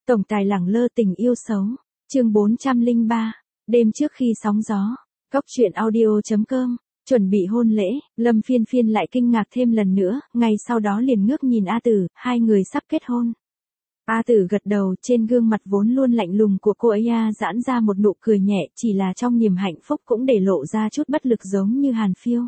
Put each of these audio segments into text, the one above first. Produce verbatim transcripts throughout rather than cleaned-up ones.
Tổng tài lẳng lơ tình yêu xấu. Chương bốn trăm lẻ ba. Đêm trước khi sóng gió. Góc truyện audio.com. Chuẩn bị hôn lễ, Lâm Phiên Phiên lại kinh ngạc thêm lần nữa, ngay sau đó liền ngước nhìn A Tử, hai người sắp kết hôn. A Tử gật đầu, trên gương mặt vốn luôn lạnh lùng của cô ấy a giãn ra một nụ cười nhẹ, chỉ là trong niềm hạnh phúc cũng để lộ ra chút bất lực giống như Hàn Phiêu.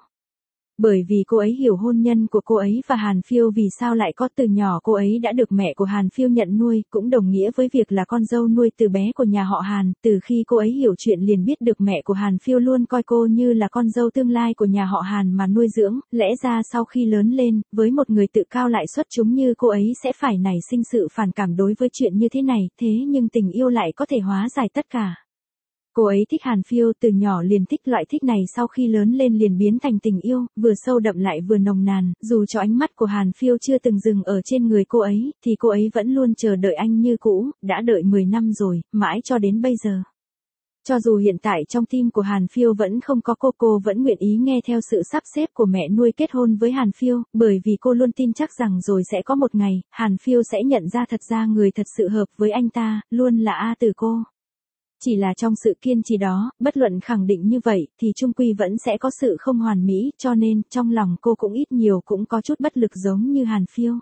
Bởi vì cô ấy hiểu hôn nhân của cô ấy và Hàn Phiêu vì sao lại có, từ nhỏ cô ấy đã được mẹ của Hàn Phiêu nhận nuôi, cũng đồng nghĩa với việc là con dâu nuôi từ bé của nhà họ Hàn. Từ khi cô ấy hiểu chuyện liền biết được mẹ của Hàn Phiêu luôn coi cô như là con dâu tương lai của nhà họ Hàn mà nuôi dưỡng, lẽ ra sau khi lớn lên, với một người tự cao lại xuất chúng như cô ấy sẽ phải nảy sinh sự phản cảm đối với chuyện như thế này, thế nhưng tình yêu lại có thể hóa giải tất cả. Cô ấy thích Hàn Phiêu, từ nhỏ liền thích loại thích này, sau khi lớn lên liền biến thành tình yêu, vừa sâu đậm lại vừa nồng nàn, dù cho ánh mắt của Hàn Phiêu chưa từng dừng ở trên người cô ấy, thì cô ấy vẫn luôn chờ đợi anh như cũ, đã đợi mười năm rồi, mãi cho đến bây giờ. Cho dù hiện tại trong tim của Hàn Phiêu vẫn không có cô, cô vẫn nguyện ý nghe theo sự sắp xếp của mẹ nuôi kết hôn với Hàn Phiêu, bởi vì cô luôn tin chắc rằng rồi sẽ có một ngày, Hàn Phiêu sẽ nhận ra thật ra người thật sự hợp với anh ta, luôn là A Tử cô. Chỉ là trong sự kiên trì đó, bất luận khẳng định như vậy, thì chung quy vẫn sẽ có sự không hoàn mỹ, cho nên, trong lòng cô cũng ít nhiều cũng có chút bất lực giống như Hàn Phiêu.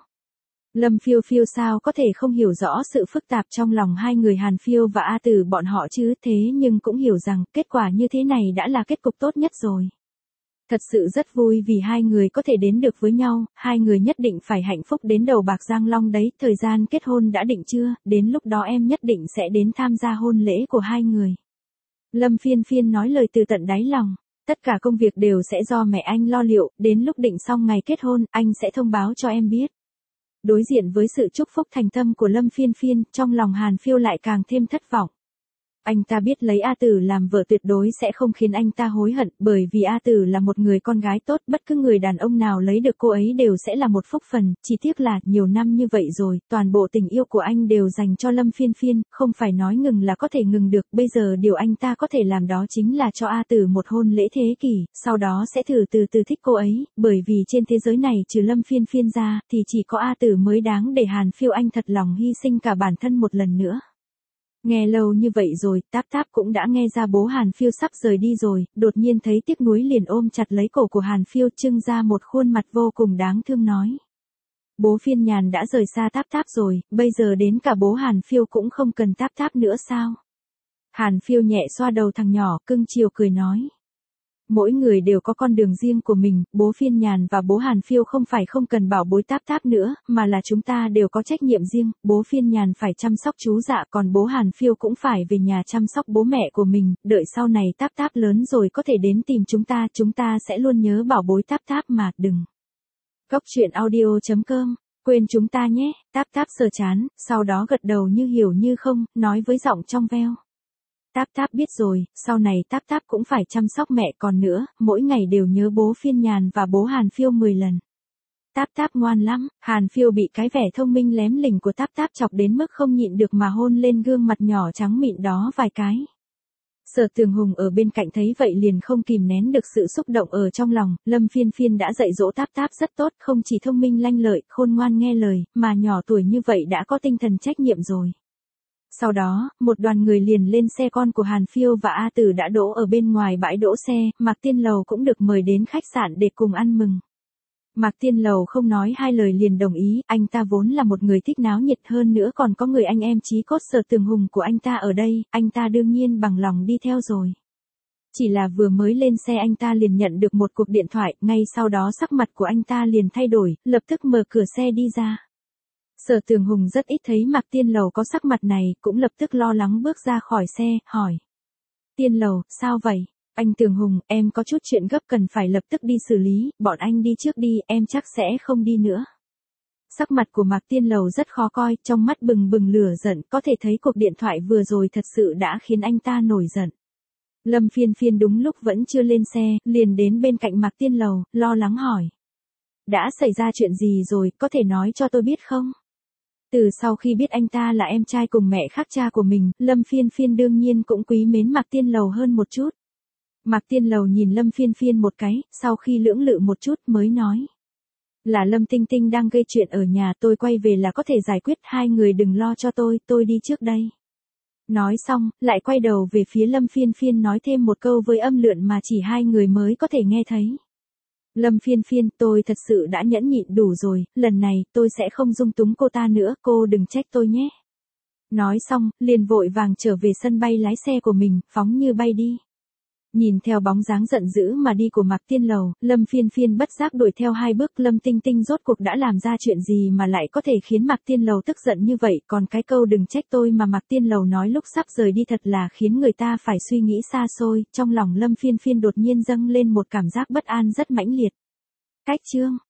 Lâm Phiêu Phiêu sao có thể không hiểu rõ sự phức tạp trong lòng hai người Hàn Phiêu và A Tử bọn họ chứ, thế nhưng cũng hiểu rằng, kết quả như thế này đã là kết cục tốt nhất rồi. Thật sự rất vui vì hai người có thể đến được với nhau, hai người nhất định phải hạnh phúc đến đầu bạc răng long đấy, thời gian kết hôn đã định chưa, đến lúc đó em nhất định sẽ đến tham gia hôn lễ của hai người. Lâm Phiên Phiên nói lời từ tận đáy lòng, tất cả công việc đều sẽ do mẹ anh lo liệu, đến lúc định xong ngày kết hôn, anh sẽ thông báo cho em biết. Đối diện với sự chúc phúc thành tâm của Lâm Phiên Phiên, trong lòng Hàn Phiêu lại càng thêm thất vọng. Anh ta biết lấy A Tử làm vợ tuyệt đối sẽ không khiến anh ta hối hận, bởi vì A Tử là một người con gái tốt, bất cứ người đàn ông nào lấy được cô ấy đều sẽ là một phúc phần, chỉ tiếc là, nhiều năm như vậy rồi, toàn bộ tình yêu của anh đều dành cho Lâm Phiên Phiên, không phải nói ngừng là có thể ngừng được, bây giờ điều anh ta có thể làm đó chính là cho A Tử một hôn lễ thế kỷ, sau đó sẽ thử từ từ thích cô ấy, bởi vì trên thế giới này trừ Lâm Phiên Phiên ra, thì chỉ có A Tử mới đáng để Hàn Phiêu anh thật lòng hy sinh cả bản thân một lần nữa. Nghe lâu như vậy rồi, Táp Táp cũng đã nghe ra bố Hàn Phiêu sắp rời đi rồi, đột nhiên thấy tiếc nuối liền ôm chặt lấy cổ của Hàn Phiêu, trưng ra một khuôn mặt vô cùng đáng thương nói. Bố Phiên Nhàn đã rời xa Táp Táp rồi, bây giờ đến cả bố Hàn Phiêu cũng không cần Táp Táp nữa sao? Hàn Phiêu nhẹ xoa đầu thằng nhỏ, cưng chiều cười nói. Mỗi người đều có con đường riêng của mình, bố Phiên Nhàn và bố Hàn Phiêu không phải không cần bảo bối Táp Táp nữa, mà là chúng ta đều có trách nhiệm riêng, bố Phiên Nhàn phải chăm sóc chú Dạ, còn bố Hàn Phiêu cũng phải về nhà chăm sóc bố mẹ của mình, đợi sau này Táp Táp lớn rồi có thể đến tìm chúng ta, chúng ta sẽ luôn nhớ bảo bối Táp Táp mà, đừng. Góc truyện audio.com, quên chúng ta nhé, Táp Táp sờ chán, sau đó gật đầu như hiểu như không, nói với giọng trong veo. Táp Táp biết rồi, sau này Táp Táp cũng phải chăm sóc mẹ, còn nữa, mỗi ngày đều nhớ bố Phiên Nhàn và bố Hàn Phiêu mười lần. Táp Táp ngoan lắm, Hàn Phiêu bị cái vẻ thông minh lém lỉnh của Táp Táp chọc đến mức không nhịn được mà hôn lên gương mặt nhỏ trắng mịn đó vài cái. Sở Tường Hùng ở bên cạnh thấy vậy liền không kìm nén được sự xúc động ở trong lòng, Lâm Phiên Phiên đã dạy dỗ Táp Táp rất tốt, không chỉ thông minh lanh lợi, khôn ngoan nghe lời, mà nhỏ tuổi như vậy đã có tinh thần trách nhiệm rồi. Sau đó, một đoàn người liền lên xe con của Hàn Phiêu và A Tử đã đỗ ở bên ngoài bãi đỗ xe, Mạc Tiên Lầu cũng được mời đến khách sạn để cùng ăn mừng. Mạc Tiên Lầu không nói hai lời liền đồng ý, anh ta vốn là một người thích náo nhiệt, hơn nữa còn có người anh em chí cốt Sở Tường Hùng của anh ta ở đây, anh ta đương nhiên bằng lòng đi theo rồi. Chỉ là vừa mới lên xe anh ta liền nhận được một cuộc điện thoại, ngay sau đó sắc mặt của anh ta liền thay đổi, lập tức mở cửa xe đi ra. Sở Tường Hùng rất ít thấy Mạc Tiên Lầu có sắc mặt này, cũng lập tức lo lắng bước ra khỏi xe, hỏi. Tiên Lầu, sao vậy? Anh Tường Hùng, em có chút chuyện gấp cần phải lập tức đi xử lý, bọn anh đi trước đi, em chắc sẽ không đi nữa. Sắc mặt của Mạc Tiên Lầu rất khó coi, trong mắt bừng bừng lửa giận, có thể thấy cuộc điện thoại vừa rồi thật sự đã khiến anh ta nổi giận. Lâm Phiên Phiên đúng lúc vẫn chưa lên xe, liền đến bên cạnh Mạc Tiên Lầu, lo lắng hỏi. Đã xảy ra chuyện gì rồi, có thể nói cho tôi biết không? Từ sau khi biết anh ta là em trai cùng mẹ khác cha của mình, Lâm Phiên Phiên đương nhiên cũng quý mến Mạc Tiên Lầu hơn một chút. Mạc Tiên Lầu nhìn Lâm Phiên Phiên một cái, sau khi lưỡng lự một chút mới nói. Là Lâm Tinh Tinh đang gây chuyện ở nhà, tôi quay về là có thể giải quyết, hai người đừng lo cho tôi, tôi đi trước đây. Nói xong, lại quay đầu về phía Lâm Phiên Phiên nói thêm một câu với âm lượn mà chỉ hai người mới có thể nghe thấy. Lâm Phiên Phiên, tôi thật sự đã nhẫn nhịn đủ rồi, lần này tôi sẽ không dung túng cô ta nữa, cô đừng trách tôi nhé. Nói xong, liền vội vàng trở về sân bay lái xe của mình, phóng như bay đi. Nhìn theo bóng dáng giận dữ mà đi của Mạc Tiên Lầu, Lâm Phiên Phiên bất giác đuổi theo hai bước. Lâm Tinh Tinh rốt cuộc đã làm ra chuyện gì mà lại có thể khiến Mạc Tiên Lầu tức giận như vậy, còn cái câu đừng trách tôi mà Mạc Tiên Lầu nói lúc sắp rời đi thật là khiến người ta phải suy nghĩ xa xôi, trong lòng Lâm Phiên Phiên đột nhiên dâng lên một cảm giác bất an rất mãnh liệt. Cách chương